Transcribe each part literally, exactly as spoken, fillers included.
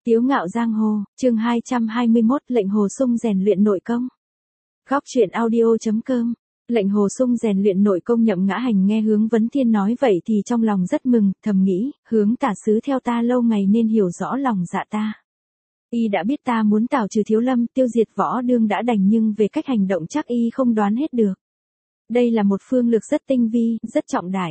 Tiếu ngạo giang hồ, chương hai trăm hai mươi mốt, lệnh Hồ Sung rèn luyện nội công. Góc truyện audio chấm com. Lệnh Hồ Sung rèn luyện nội công. Nhậm Ngã Hành nghe Hướng Vấn Thiên nói vậy thì trong lòng rất mừng, thầm nghĩ, Hướng tả sứ theo ta lâu ngày nên hiểu rõ lòng dạ ta. Y đã biết ta muốn tảo trừ Thiếu Lâm, tiêu diệt Võ Đương đã đành, nhưng về cách hành động chắc y không đoán hết được. Đây là một phương lược rất tinh vi, rất trọng đại.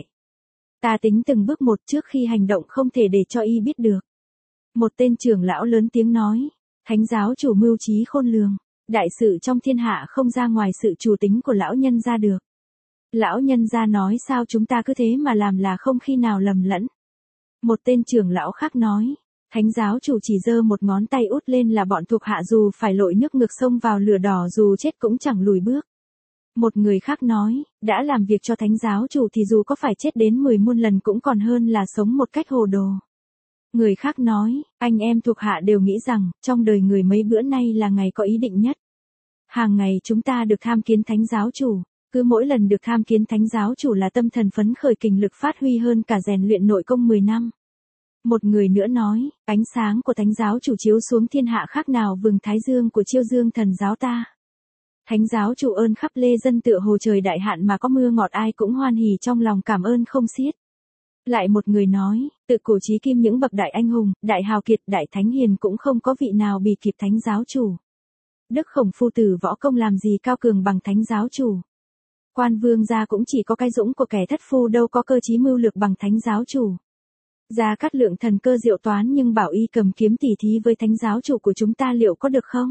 Ta tính từng bước một, trước khi hành động không thể để cho y biết được. Một tên trưởng lão lớn tiếng nói, Thánh giáo chủ mưu trí khôn lường, đại sự trong thiên hạ không ra ngoài sự chủ tính của lão nhân gia được. Lão nhân gia nói sao chúng ta cứ thế mà làm là không khi nào lầm lẫn. Một tên trưởng lão khác nói, Thánh giáo chủ chỉ giơ một ngón tay út lên là bọn thuộc hạ dù phải lội nước ngược sông vào lửa đỏ dù chết cũng chẳng lùi bước. Một người khác nói, đã làm việc cho Thánh giáo chủ thì dù có phải chết đến mười muôn lần cũng còn hơn là sống một cách hồ đồ. Người khác nói, anh em thuộc hạ đều nghĩ rằng, trong đời người mấy bữa nay là ngày có ý định nhất. Hàng ngày chúng ta được tham kiến Thánh giáo chủ, cứ mỗi lần được tham kiến Thánh giáo chủ là tâm thần phấn khởi, kình lực phát huy hơn cả rèn luyện nội công mười năm. Một người nữa nói, ánh sáng của Thánh giáo chủ chiếu xuống thiên hạ khác nào vầng thái dương của Chiêu Dương thần giáo ta. Thánh giáo chủ ơn khắp lê dân tựa hồ trời đại hạn mà có mưa ngọt, ai cũng hoan hỉ trong lòng cảm ơn không xiết. Lại một người nói, tự cổ chí kim những bậc đại anh hùng, đại hào kiệt, đại thánh hiền cũng không có vị nào bì kịp Thánh giáo chủ. Đức Khổng phu tử võ công làm gì cao cường bằng Thánh giáo chủ. Quan Vương gia cũng chỉ có cái dũng của kẻ thất phu, đâu có cơ trí mưu lược bằng Thánh giáo chủ. Gia Cát Lượng thần cơ diệu toán nhưng bảo y cầm kiếm tỉ thí với Thánh giáo chủ của chúng ta liệu có được không?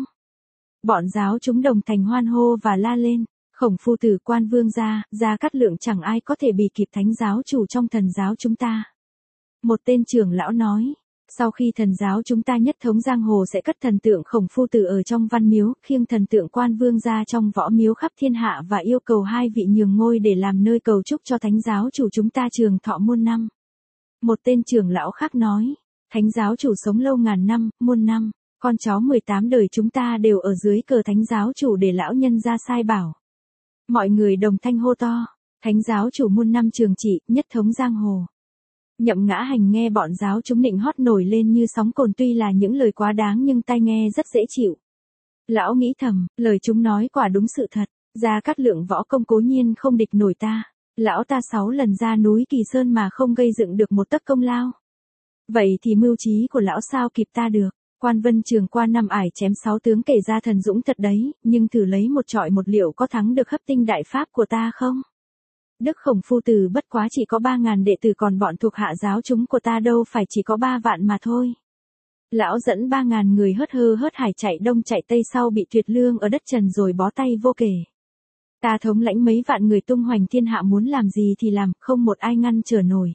Bọn giáo chúng đồng thành hoan hô và la lên. Khổng phu tử, Quan Vương gia, Gia Cát Lượng chẳng ai có thể bì kịp Thánh giáo chủ trong thần giáo chúng ta. Một tên trưởng lão nói, sau khi thần giáo chúng ta nhất thống giang hồ sẽ cất thần tượng Khổng phu tử ở trong văn miếu, khiêng thần tượng Quan Vương gia trong võ miếu khắp thiên hạ và yêu cầu hai vị nhường ngôi để làm nơi cầu chúc cho Thánh giáo chủ chúng ta trường thọ muôn năm. Một tên trưởng lão khác nói, Thánh giáo chủ sống lâu ngàn năm, muôn năm, con cháu mười tám đời chúng ta đều ở dưới cờ Thánh giáo chủ để lão nhân ra sai bảo. Mọi người đồng thanh hô to, Thánh giáo chủ muôn năm trường trị, nhất thống giang hồ. Nhậm Ngã Hành nghe bọn giáo chúng nịnh hót nổi lên như sóng cồn, tuy là những lời quá đáng nhưng tai nghe rất dễ chịu. Lão nghĩ thầm, lời chúng nói quả đúng sự thật, Gia Cát Lượng võ công cố nhiên không địch nổi ta. Lão ta sáu lần ra núi Kỳ Sơn mà không gây dựng được một tấc công lao. Vậy thì mưu trí của lão sao kịp ta được. Quan Vân Trường qua năm ải chém sáu tướng kể ra thần dũng thật đấy, nhưng thử lấy một trọi một liệu có thắng được hấp tinh đại pháp của ta không? Đức Khổng phu tử bất quá chỉ có ba ngàn đệ tử, còn bọn thuộc hạ giáo chúng của ta đâu phải chỉ có ba vạn mà thôi. Lão dẫn ba ngàn người hớt hơ hớt hải chạy đông chạy tây, sau bị tuyệt lương ở đất trần rồi bó tay vô kể. Ta thống lãnh mấy vạn người tung hoành thiên hạ, muốn làm gì thì làm, không một ai ngăn trở nổi.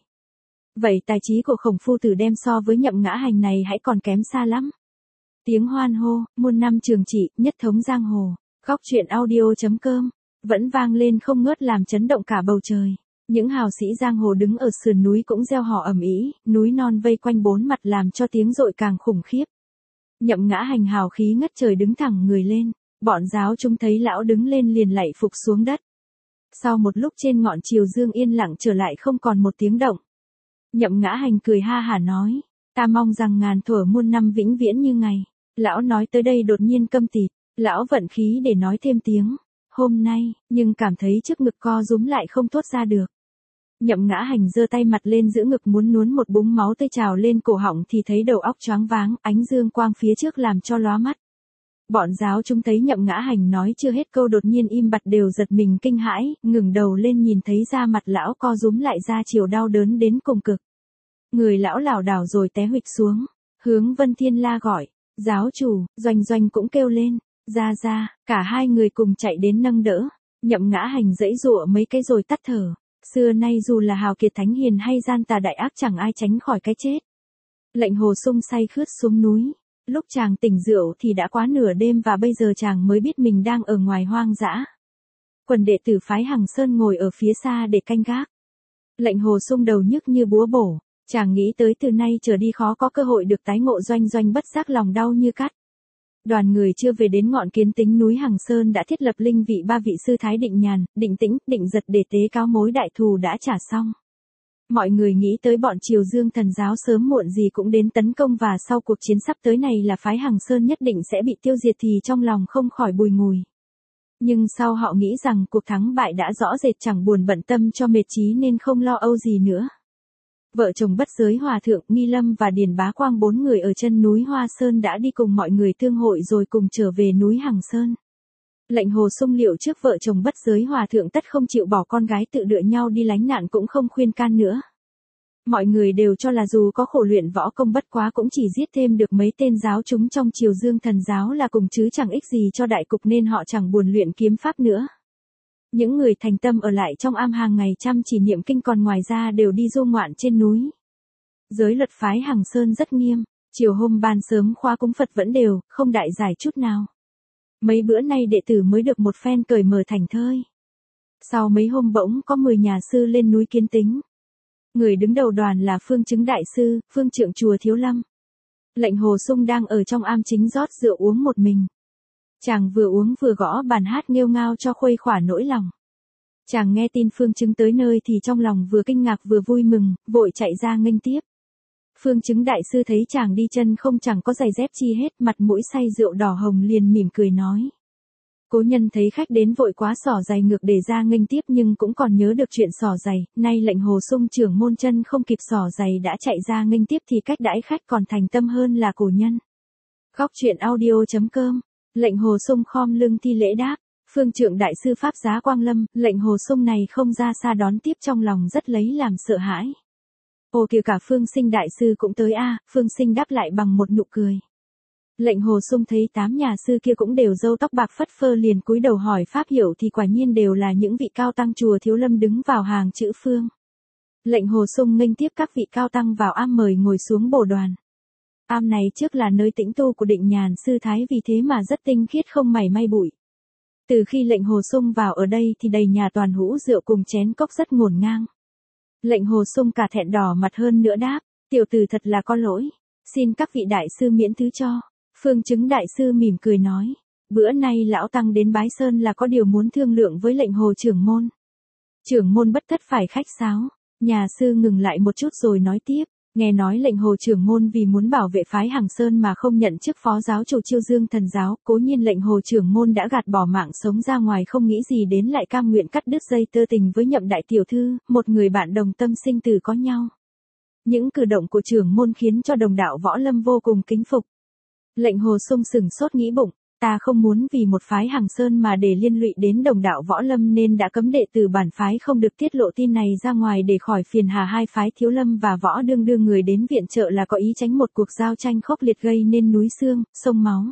Vậy tài trí của Khổng phu tử đem so với Nhậm Ngã Hành này hãy còn kém xa lắm. Tiếng hoan hô, muôn năm trường trị, nhất thống giang hồ. Góc truyện audio chấm com vẫn vang lên không ngớt, làm chấn động cả bầu trời. Những hào sĩ giang hồ đứng ở sườn núi cũng reo hò ầm ĩ, núi non vây quanh bốn mặt làm cho tiếng dội càng khủng khiếp. Nhậm Ngã Hành hào khí ngất trời đứng thẳng người lên, bọn giáo chúng thấy lão đứng lên liền lạy phục xuống đất. Sau một lúc trên ngọn triều dương yên lặng trở lại không còn một tiếng động. Nhậm Ngã Hành cười ha hả nói, ta mong rằng ngàn thuở muôn năm vĩnh viễn như ngày. Lão nói tới đây đột nhiên câm tịt, lão vận khí để nói thêm tiếng, hôm nay, nhưng cảm thấy trước ngực co rúm lại không thốt ra được. Nhậm Ngã Hành giơ tay mặt lên giữ ngực muốn nuốt một búng máu tươi trào lên cổ họng thì thấy đầu óc choáng váng, ánh dương quang phía trước làm cho lóa mắt. Bọn giáo chúng thấy Nhậm Ngã Hành nói chưa hết câu đột nhiên im bặt đều giật mình kinh hãi, ngừng đầu lên nhìn thấy da mặt lão co rúm lại ra chiều đau đớn đến cùng cực. Người lão lảo đảo rồi té huỵch xuống. Hướng Vân Thiên la gọi, giáo chủ, Doanh Doanh cũng kêu lên, ra ra, cả hai người cùng chạy đến nâng đỡ. Nhậm Ngã Hành giãy giụa mấy cái rồi tắt thở. Xưa nay dù là hào kiệt thánh hiền hay gian tà đại ác chẳng ai tránh khỏi cái chết. Lệnh Hồ Sung say khướt xuống núi. Lúc chàng tỉnh rượu thì đã quá nửa đêm và bây giờ chàng mới biết mình đang ở ngoài hoang dã. Quần đệ tử phái Hằng Sơn ngồi ở phía xa để canh gác. Lệnh Hồ Sung đầu nhức như búa bổ, chàng nghĩ tới từ nay trở đi khó có cơ hội được tái ngộ Doanh Doanh, bất giác lòng đau như cắt. Đoàn người chưa về đến ngọn Kiến Tính núi Hằng Sơn đã thiết lập linh vị ba vị sư Thái Định Nhàn, Định Tĩnh, Định Giật để tế cáo mối đại thù đã trả xong. Mọi người nghĩ tới bọn Triều Dương thần giáo sớm muộn gì cũng đến tấn công và sau cuộc chiến sắp tới này là phái Hằng Sơn nhất định sẽ bị tiêu diệt thì trong lòng không khỏi bùi ngùi. Nhưng sau họ nghĩ rằng cuộc thắng bại đã rõ rệt chẳng buồn bận tâm cho mệt trí nên không lo âu gì nữa. Vợ chồng Bất Giới Hòa Thượng Nghi Lâm và Điền Bá Quang bốn người ở chân núi Hoa Sơn đã đi cùng mọi người thương hội rồi cùng trở về núi Hằng Sơn. Lệnh Hồ Xung liệu trước vợ chồng Bất Giới Hòa Thượng tất không chịu bỏ con gái tự đựa nhau đi lánh nạn cũng không khuyên can nữa. Mọi người đều cho là dù có khổ luyện võ công bất quá cũng chỉ giết thêm được mấy tên giáo chúng trong Triều Dương thần giáo là cùng chứ chẳng ích gì cho đại cục nên họ chẳng buồn luyện kiếm pháp nữa. Những người thành tâm ở lại trong am hàng ngày chăm chỉ niệm kinh còn ngoài ra đều đi du ngoạn trên núi. Giới luật phái Hằng Sơn rất nghiêm, chiều hôm ban sớm khóa cúng Phật vẫn đều, không đại giải chút nào. Mấy bữa nay đệ tử mới được một phen cởi mở thành thơi. Sau mấy hôm bỗng có mười nhà sư lên núi kiến tính. Người đứng đầu đoàn là Phương Chứng Đại Sư, Phương Trượng Chùa Thiếu Lâm. Lệnh Hồ Xung đang ở trong am chính rót rượu uống một mình. Chàng vừa uống vừa gõ bàn hát nghêu ngao cho khuây khỏa nỗi lòng. Chàng nghe tin Phương Chứng tới nơi thì trong lòng vừa kinh ngạc vừa vui mừng, vội chạy ra nghênh tiếp. Phương Chứng Đại Sư thấy chàng đi chân không chẳng có giày dép chi hết, mặt mũi say rượu đỏ hồng liền mỉm cười nói. Cố nhân thấy khách đến vội quá xỏ giày ngược để ra nghênh tiếp nhưng cũng còn nhớ được chuyện xỏ giày, nay Lệnh Hồ Xung trưởng môn chân không kịp xỏ giày đã chạy ra nghênh tiếp thì cách đãi khách còn thành tâm hơn là cổ nhân. Góc truyện audio chấm com. Lệnh Hồ Xung khom lưng thi lễ đáp. Phương Trượng Đại Sư Pháp Giá Quang Lâm, Lệnh Hồ Xung này không ra xa đón tiếp trong lòng rất lấy làm sợ hãi. Ồ kìa cả Phương Sinh Đại Sư cũng tới a. Phương Sinh đáp lại bằng một nụ cười. Lệnh Hồ Xung thấy tám nhà sư kia cũng đều râu tóc bạc phất phơ liền cúi đầu hỏi pháp hiểu thì quả nhiên đều là những vị cao tăng chùa Thiếu Lâm đứng vào hàng chữ Phương. Lệnh Hồ Xung nghênh tiếp các vị cao tăng vào am mời ngồi xuống bổ đoàn. Am này trước là nơi tĩnh tu của Định Nhàn sư thái vì thế mà rất tinh khiết không mảy may bụi. Từ khi Lệnh Hồ Xung vào ở đây thì đầy nhà toàn hũ rượu cùng chén cốc rất ngổn ngang. Lệnh Hồ Xung cả thẹn đỏ mặt hơn nữa đáp, tiểu tử thật là có lỗi, xin các vị đại sư miễn thứ cho. Phương Chứng Đại Sư mỉm cười nói, bữa nay lão tăng đến Bái Sơn là có điều muốn thương lượng với Lệnh Hồ trưởng môn. Trưởng môn bất tất phải khách sáo, nhà sư ngừng lại một chút rồi nói tiếp, nghe nói Lệnh Hồ trưởng môn vì muốn bảo vệ phái Hằng Sơn mà không nhận chức phó giáo chủ Chiêu Dương thần giáo, cố nhiên Lệnh Hồ trưởng môn đã gạt bỏ mạng sống ra ngoài không nghĩ gì đến lại cam nguyện cắt đứt dây tơ tình với Nhậm đại tiểu thư, một người bạn đồng tâm sinh tử có nhau. Những cử động của trưởng môn khiến cho đồng đạo võ lâm vô cùng kính phục. Lệnh Hồ Xung sừng sốt nghĩ bụng, ta không muốn vì một phái Hằng Sơn mà để liên lụy đến đồng đạo võ lâm nên đã cấm đệ tử bản phái không được tiết lộ tin này ra ngoài để khỏi phiền hà hai phái Thiếu Lâm và Võ Đương đưa người đến viện trợ là có ý tránh một cuộc giao tranh khốc liệt gây nên núi xương, sông máu.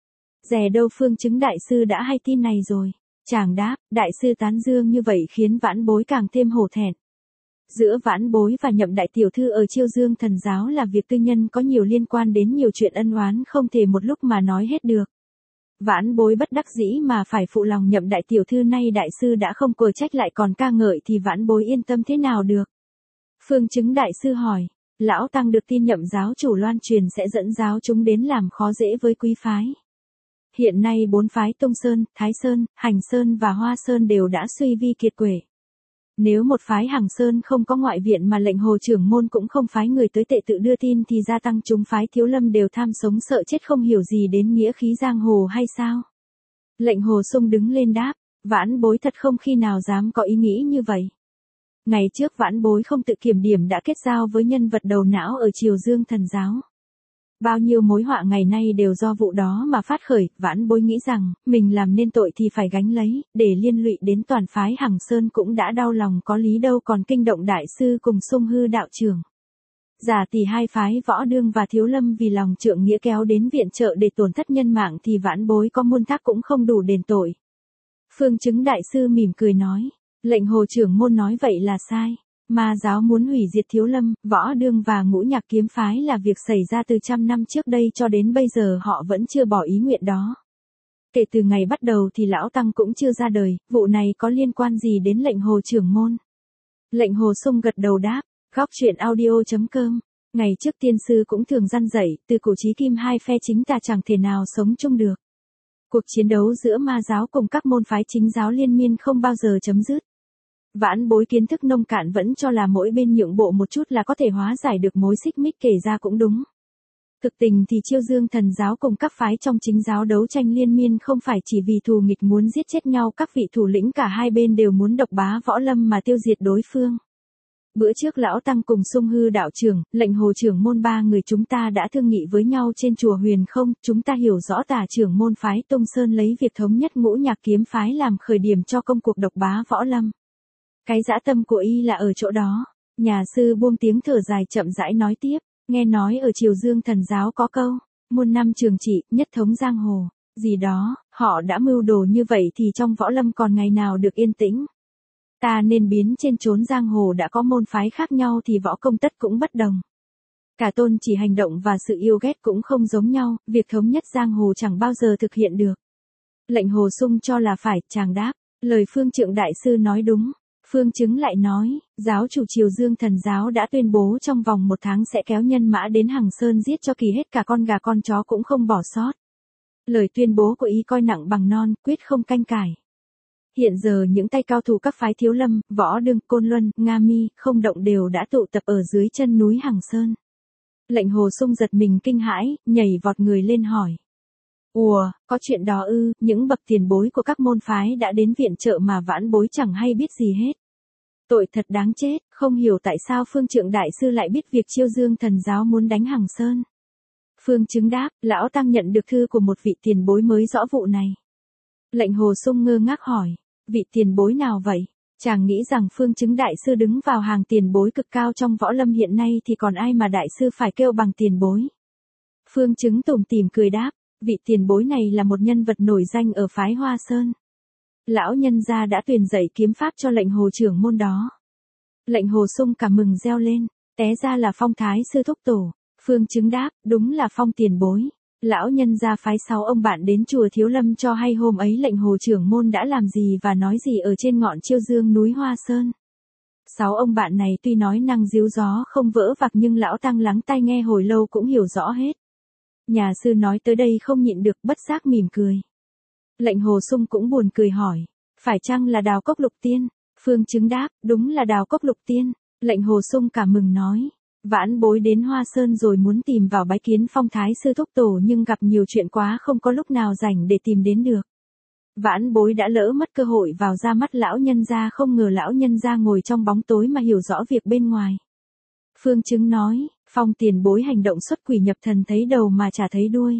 Dè đâu Phương Chứng Đại Sư đã hay tin này rồi. Chàng đáp, đại sư tán dương như vậy khiến vãn bối càng thêm hổ thẹn. Giữa vãn bối và Nhậm đại tiểu thư ở Chiêu Dương thần giáo là việc tư nhân có nhiều liên quan đến nhiều chuyện ân oán không thể một lúc mà nói hết được. Vãn bối bất đắc dĩ mà phải phụ lòng Nhậm đại tiểu thư nay đại sư đã không cờ trách lại còn ca ngợi thì vãn bối yên tâm thế nào được. Phương Chứng Đại Sư hỏi, lão tăng được tin Nhậm giáo chủ loan truyền sẽ dẫn giáo chúng đến làm khó dễ với quý phái. Hiện nay bốn phái Tông Sơn, Thái Sơn, Hành Sơn và Hoa Sơn đều đã suy vi kiệt quệ. Nếu một phái Hằng Sơn không có ngoại viện mà Lệnh Hồ trưởng môn cũng không phái người tới tệ tự đưa tin thì gia tăng chúng phái Thiếu Lâm đều tham sống sợ chết không hiểu gì đến nghĩa khí giang hồ hay sao? Lệnh Hồ Xung đứng lên đáp, vãn bối thật không khi nào dám có ý nghĩ như vậy. Ngày trước vãn bối không tự kiểm điểm đã kết giao với nhân vật đầu não ở Triều Dương thần giáo. Bao nhiêu mối họa ngày nay đều do vụ đó mà phát khởi, vãn bối nghĩ rằng, mình làm nên tội thì phải gánh lấy, để liên lụy đến toàn phái Hằng Sơn cũng đã đau lòng có lý đâu còn kinh động đại sư cùng Sung Hư đạo trưởng. Giả tỷ hai phái Võ Đương và Thiếu Lâm vì lòng trượng nghĩa kéo đến viện trợ để tổn thất nhân mạng thì vãn bối có muôn thác cũng không đủ đền tội. Phương Chứng Đại Sư mỉm cười nói, Lệnh Hồ trưởng môn nói vậy là sai. Ma giáo muốn hủy diệt Thiếu Lâm, Võ Đương và Ngũ Nhạc kiếm phái là việc xảy ra từ trăm năm trước đây cho đến bây giờ họ vẫn chưa bỏ ý nguyện đó. Kể từ ngày bắt đầu thì lão tăng cũng chưa ra đời, vụ này có liên quan gì đến Lệnh Hồ trưởng môn? Lệnh Hồ Xung gật đầu đáp, góc truyện audio chấm com. Ngày trước tiên sư cũng thường răn dạy, từ cổ chí kim hai phe chính tà chẳng thể nào sống chung được. Cuộc chiến đấu giữa ma giáo cùng các môn phái chính giáo liên miên không bao giờ chấm dứt. Vãn Bối kiến thức nông cạn vẫn cho là mỗi bên nhượng bộ một chút là có thể hóa giải được mối xích mích, kể ra cũng đúng. Thực tình thì Chiêu Dương Thần giáo cùng các phái trong chính giáo đấu tranh liên miên không phải chỉ vì thù nghịch muốn giết chết nhau, các vị thủ lĩnh cả hai bên đều muốn độc bá võ lâm mà tiêu diệt đối phương. Bữa trước lão tăng cùng Sung Hư đạo trưởng, Lệnh Hồ trưởng môn ba người chúng ta đã thương nghị với nhau trên chùa Huyền Không, chúng ta hiểu rõ Tả trưởng môn phái Tung Sơn lấy việc thống nhất Ngũ Nhạc kiếm phái làm khởi điểm cho công cuộc độc bá võ lâm. Cái dã tâm của y là ở chỗ đó. Nhà sư buông tiếng thở dài chậm rãi nói tiếp, nghe nói ở Chiêu Dương Thần giáo có câu, muôn năm trường trị, nhất thống giang hồ, gì đó, họ đã mưu đồ như vậy thì trong võ lâm còn ngày nào được yên tĩnh. Ta nên biến trên chốn giang hồ đã có môn phái khác nhau thì võ công tất cũng bất đồng. Cả tôn chỉ hành động và sự yêu ghét cũng không giống nhau, việc thống nhất giang hồ chẳng bao giờ thực hiện được. Lệnh Hồ Sung cho là phải, chàng đáp, lời Phương Trượng đại sư nói đúng. Phương Chứng lại nói, giáo chủ Chiêu Dương Thần giáo đã tuyên bố trong vòng một tháng sẽ kéo nhân mã đến Hằng Sơn giết cho kỳ hết cả con gà con chó cũng không bỏ sót. Lời tuyên bố của y coi nặng bằng non, quyết không canh cải. Hiện giờ những tay cao thủ các phái Thiếu Lâm, Võ Đương, Côn Luân, Nga Mi, Không Động đều đã tụ tập ở dưới chân núi Hằng Sơn. Lệnh Hồ Sung giật mình kinh hãi, nhảy vọt người lên hỏi. Ùa, có chuyện đó ư? Những bậc tiền bối của các môn phái đã đến viện trợ mà Vãn Bối chẳng hay biết gì hết. Tội thật đáng chết, không hiểu tại sao Phương Trượng đại sư lại biết việc Chiêu Dương Thần giáo muốn đánh Hằng Sơn. Phương Chứng đáp, lão tăng nhận được thư của một vị tiền bối mới rõ vụ này. Lệnh Hồ Sung ngơ ngác hỏi, vị tiền bối nào vậy? Chàng nghĩ rằng Phương Chứng đại sư đứng vào hàng tiền bối cực cao trong võ lâm hiện nay thì còn ai mà đại sư phải kêu bằng tiền bối. Phương Chứng tủm tỉm cười đáp, vị tiền bối này là một nhân vật nổi danh ở phái Hoa Sơn. Lão nhân gia đã truyền dạy kiếm pháp cho Lệnh Hồ trưởng môn đó. Lệnh Hồ Sung cảm mừng reo lên, té ra là Phong thái sư thúc tổ. Phương Chứng đáp, đúng là Phong tiền bối. Lão nhân gia phái sáu ông bạn đến chùa Thiếu Lâm cho hay hôm ấy Lệnh Hồ trưởng môn đã làm gì và nói gì ở trên ngọn Chiêu Dương núi Hoa Sơn. Sáu ông bạn này tuy nói năng díu gió không vỡ vạc nhưng lão tăng lắng tai nghe hồi lâu cũng hiểu rõ hết. Nhà sư nói tới đây không nhịn được bất giác mỉm cười. Lệnh Hồ Sung cũng buồn cười hỏi, phải chăng là Đào Cốc Lục Tiên? Phương Chứng đáp, đúng là Đào Cốc Lục Tiên. Lệnh Hồ Sung cảm mừng nói, Vãn Bối đến Hoa Sơn rồi muốn tìm vào bái kiến Phong thái sư thúc tổ nhưng gặp nhiều chuyện quá không có lúc nào rảnh để tìm đến được. Vãn Bối đã lỡ mất cơ hội vào ra mắt lão nhân gia, không ngờ lão nhân gia ngồi trong bóng tối mà hiểu rõ việc bên ngoài. Phương Chứng nói, Phong tiền bối hành động xuất quỷ nhập thần thấy đầu mà chả thấy đuôi.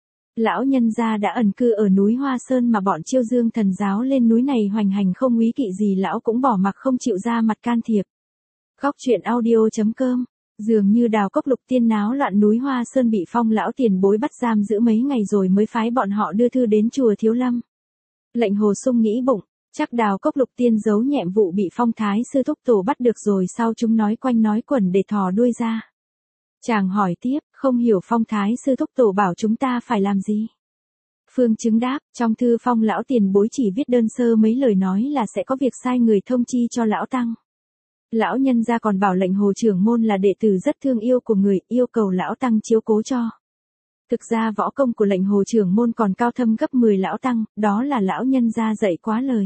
Lão nhân gia đã ẩn cư ở núi Hoa Sơn mà bọn Chiêu Dương Thần giáo lên núi này hoành hành không úy kỵ gì lão cũng bỏ mặc không chịu ra mặt can thiệp. Góc truyện audio chấm com. Dường như Đào Cốc Lục Tiên náo loạn núi Hoa Sơn bị Phong lão tiền bối bắt giam giữ mấy ngày rồi mới phái bọn họ đưa thư đến chùa Thiếu Lâm. Lệnh Hồ Sung nghĩ bụng, chắc Đào Cốc Lục Tiên giấu nhẹm vụ bị Phong thái sư thúc tổ bắt được rồi sau chúng nói quanh nói quẩn để thò đuôi ra. Chàng hỏi tiếp, không hiểu Phong thái sư thúc tổ bảo chúng ta phải làm gì? Phương Chứng đáp, trong thư Phong lão tiền bối chỉ viết đơn sơ mấy lời nói là sẽ có việc sai người thông chi cho lão tăng. Lão nhân gia còn bảo Lệnh Hồ trưởng môn là đệ tử rất thương yêu của người, yêu cầu lão tăng chiếu cố cho. Thực ra võ công của Lệnh Hồ trưởng môn còn cao thâm gấp mười lão tăng, đó là lão nhân gia dạy quá lời.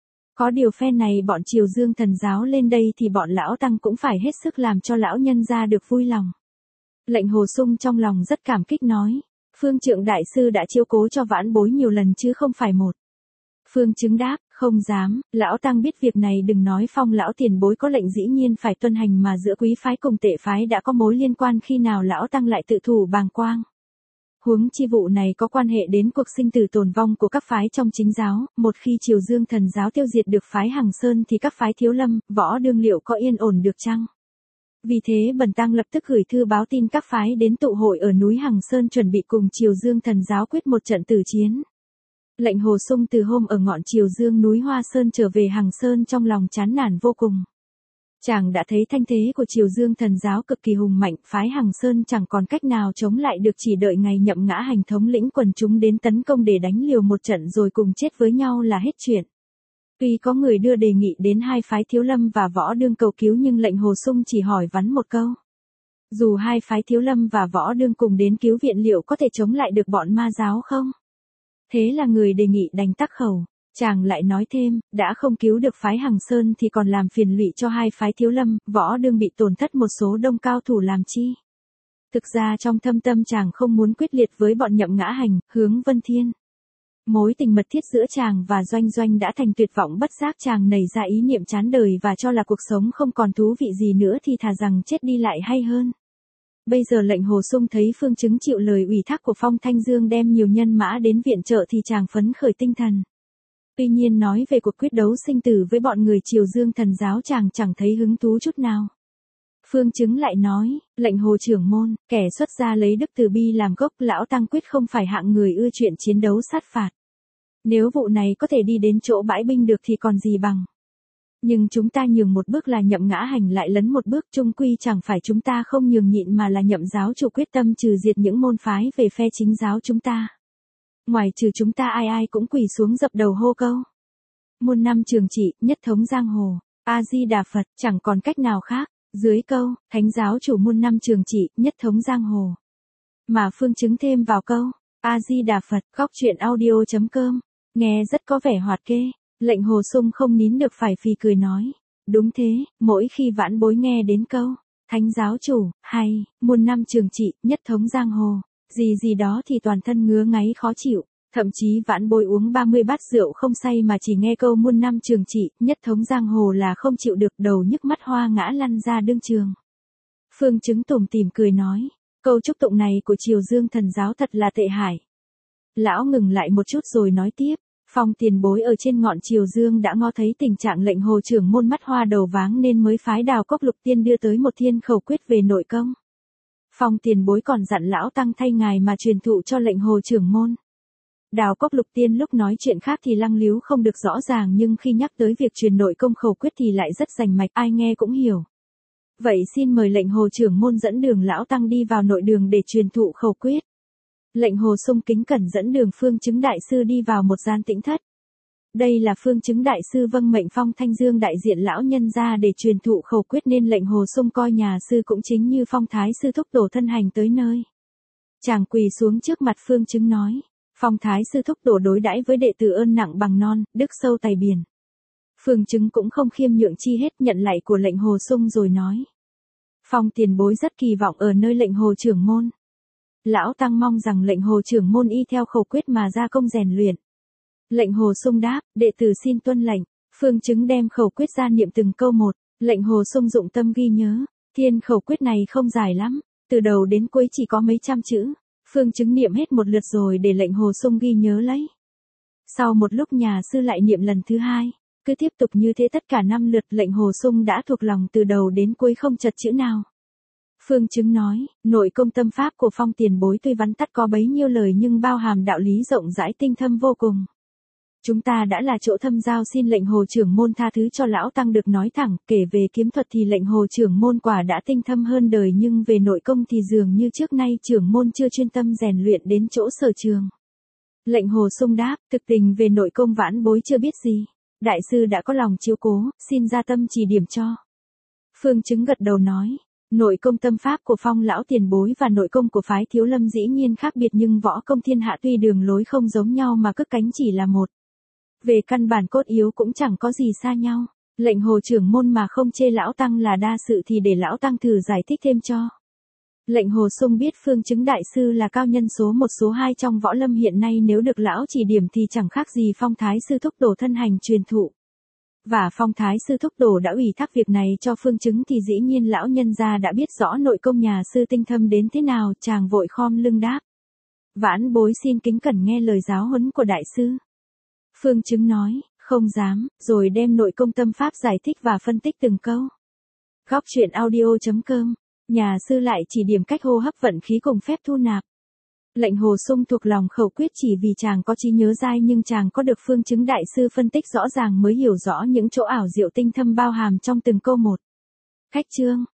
Có điều phe này bọn Chiêu Dương Thần giáo lên đây thì bọn lão tăng cũng phải hết sức làm cho lão nhân gia được vui lòng. Lệnh Hồ Sung trong lòng rất cảm kích nói, Phương Trượng đại sư đã chiếu cố cho Vãn Bối nhiều lần chứ không phải một. Phương Chứng đáp, không dám, lão tăng biết việc này đừng nói Phong lão tiền bối có lệnh dĩ nhiên phải tuân hành mà giữa quý phái cùng tệ phái đã có mối liên quan khi nào lão tăng lại tự thủ bàng quang. Huống chi vụ này có quan hệ đến cuộc sinh tử tồn vong của các phái trong chính giáo, một khi Chiêu Dương Thần giáo tiêu diệt được phái Hằng Sơn thì các phái Thiếu Lâm, Võ Đương liệu có yên ổn được chăng? Vì thế bần tăng lập tức gửi thư báo tin các phái đến tụ hội ở núi Hằng Sơn chuẩn bị cùng Chiêu Dương Thần giáo quyết một trận tử chiến. Lệnh Hồ Sung từ hôm ở ngọn Chiêu Dương núi Hoa Sơn trở về Hằng Sơn trong lòng chán nản vô cùng. Chàng đã thấy thanh thế của Chiêu Dương Thần giáo cực kỳ hùng mạnh, phái Hằng Sơn chẳng còn cách nào chống lại được, chỉ đợi ngày Nhậm Ngã Hành thống lĩnh quần chúng đến tấn công để đánh liều một trận rồi cùng chết với nhau là hết chuyện. Tuy có người đưa đề nghị đến hai phái Thiếu Lâm và Võ Đương cầu cứu nhưng Lệnh Hồ Sung chỉ hỏi vắn một câu. Dù hai phái Thiếu Lâm và Võ Đương cùng đến cứu viện liệu có thể chống lại được bọn ma giáo không? Thế là người đề nghị đành tắc khẩu. Chàng lại nói thêm, đã không cứu được phái Hằng Sơn thì còn làm phiền lụy cho hai phái Thiếu Lâm, Võ Đương bị tổn thất một số đông cao thủ làm chi. Thực ra trong thâm tâm chàng không muốn quyết liệt với bọn Nhậm Ngã Hành, Hướng Vân Thiên. Mối tình mật thiết giữa chàng và Doanh Doanh đã thành tuyệt vọng, bất giác chàng nảy ra ý niệm chán đời và cho là cuộc sống không còn thú vị gì nữa thì thà rằng chết đi lại hay hơn. Bây giờ lệnh Hồ Sung thấy Phương Chứng chịu lời ủy thác của Phong Thanh Dương đem nhiều nhân mã đến viện trợ thì chàng phấn khởi tinh thần. Tuy nhiên nói về cuộc quyết đấu sinh tử với bọn người Triều Dương Thần giáo chàng chẳng thấy hứng thú chút nào. Phương Chứng lại nói, lệnh Hồ trưởng môn, kẻ xuất gia lấy đức từ bi làm gốc, lão tăng quyết không phải hạng người ưa chuyện chiến đấu sát phạt. Nếu vụ này có thể đi đến chỗ bãi binh được thì còn gì bằng. Nhưng chúng ta nhường một bước là Nhậm Ngã Hành lại lấn một bước, chung quy chẳng phải chúng ta không nhường nhịn mà là Nhậm giáo chủ quyết tâm trừ diệt những môn phái về phe chính giáo chúng ta. Ngoài trừ chúng ta ai ai cũng quỳ xuống dập đầu hô câu. Muôn năm trường trị, nhất thống giang hồ, A-di-đà Phật, chẳng còn cách nào khác. Dưới câu, thánh giáo chủ muôn năm trường trị, nhất thống giang hồ. Mà Phương Chứng thêm vào câu, A-di-đà Phật, góc truyện audio chấm com. Nghe rất có vẻ hoạt kê. Lệnh Hồ Sung không nín được phải phì cười nói. Đúng thế, mỗi khi vãn bối nghe đến câu, thánh giáo chủ, hay, muôn năm trường trị, nhất thống giang hồ, gì gì đó thì toàn thân ngứa ngáy khó chịu. Thậm chí vãn bối uống ba mươi bát rượu không say mà chỉ nghe câu muôn năm trường trị, nhất thống giang hồ là không chịu được, đầu nhức mắt hoa ngã lăn ra đương trường. Phương Chứng tủm tỉm cười nói, câu chúc tụng này của Triều Dương Thần giáo thật là tệ hại. Lão ngừng lại một chút rồi nói tiếp, Phong tiền bối ở trên ngọn Triều Dương đã ngó thấy tình trạng lệnh Hồ trưởng môn mắt hoa đầu váng nên mới phái Đào Cốc Lục Tiên đưa tới một thiên khẩu quyết về nội công. Phong tiền bối còn dặn lão tăng thay ngài mà truyền thụ cho lệnh Hồ trưởng môn. Đào Cốc Lục Tiên lúc nói chuyện khác thì lăng líu không được rõ ràng, nhưng khi nhắc tới việc truyền nội công khẩu quyết thì lại rất rành mạch, ai nghe cũng hiểu. Vậy xin mời lệnh Hồ trưởng môn dẫn đường lão tăng đi vào nội đường để truyền thụ khẩu quyết. Lệnh Hồ Sung kính cẩn dẫn đường Phương Chứng đại sư đi vào một gian tĩnh thất. Đây là Phương Chứng đại sư vâng mệnh Phong Thanh Dương đại diện lão nhân ra để truyền thụ khẩu quyết nên lệnh Hồ Sung coi nhà sư cũng chính như Phong Thái sư thúc tổ thân hành tới nơi. Chàng quỳ xuống trước mặt Phương Chứng nói. Phong Thái sư thúc tổ đối đãi với đệ tử ơn nặng bằng non, đức sâu tài biển. Phương Chứng cũng không khiêm nhượng chi hết, nhận lạy của lệnh Hồ Sung rồi nói. Phong tiền bối rất kỳ vọng ở nơi lệnh Hồ trưởng môn. Lão tăng mong rằng lệnh Hồ trưởng môn y theo khẩu quyết mà ra công rèn luyện. Lệnh Hồ Sung đáp, đệ tử xin tuân lệnh. Phương Chứng đem khẩu quyết ra niệm từng câu một, lệnh Hồ Sung dụng tâm ghi nhớ. Thiên khẩu quyết này không dài lắm, từ đầu đến cuối chỉ có mấy trăm chữ. Phương Chứng niệm hết một lượt rồi để lệnh Hồ Sung ghi nhớ lấy. Sau một lúc nhà sư lại niệm lần thứ hai, cứ tiếp tục như thế tất cả năm lượt, lệnh Hồ Sung đã thuộc lòng từ đầu đến cuối không chật chữ nào. Phương Chứng nói, nội công tâm pháp của Phong tiền bối tuy vắn tắt có bấy nhiêu lời nhưng bao hàm đạo lý rộng rãi tinh thâm vô cùng. Chúng ta đã là chỗ thâm giao, xin lệnh Hồ trưởng môn tha thứ cho lão tăng được nói thẳng, kể về kiếm thuật thì lệnh Hồ trưởng môn quả đã tinh thâm hơn đời, nhưng về nội công thì dường như trước nay trưởng môn chưa chuyên tâm rèn luyện đến chỗ sở trường. Lệnh Hồ Sung đáp, thực tình về nội công vãn bối chưa biết gì. Đại sư đã có lòng chiếu cố, xin ra tâm chỉ điểm cho. Phương Chứng gật đầu nói, nội công tâm pháp của Phong lão tiền bối và nội công của phái Thiếu Lâm dĩ nhiên khác biệt, nhưng võ công thiên hạ tuy đường lối không giống nhau mà cất cánh chỉ là một. Về căn bản cốt yếu cũng chẳng có gì xa nhau. Lệnh Hồ trưởng môn mà không chê lão tăng là đa sự thì để lão tăng thử giải thích thêm cho. Lệnh Hồ Sung biết Phương Chứng đại sư là cao nhân số một số hai trong võ lâm hiện nay, nếu được lão chỉ điểm thì chẳng khác gì Phong Thái sư thúc tổ thân hành truyền thụ. Và Phong Thái sư thúc tổ đã ủy thác việc này cho Phương Chứng thì dĩ nhiên lão nhân gia đã biết rõ nội công nhà sư tinh thâm đến thế nào. Chàng vội khom lưng đáp, vãn bối xin kính cẩn nghe lời giáo huấn của đại sư. Phương Chứng nói, không dám, rồi đem nội công tâm pháp giải thích và phân tích từng câu. Góc truyện audio chấm com, nhà sư lại chỉ điểm cách hô hấp vận khí cùng phép thu nạp. Lệnh Hồ Sung thuộc lòng khẩu quyết chỉ vì chàng có trí nhớ dai, nhưng chàng có được Phương Chứng đại sư phân tích rõ ràng mới hiểu rõ những chỗ ảo diệu tinh thâm bao hàm trong từng câu một. Khách chương,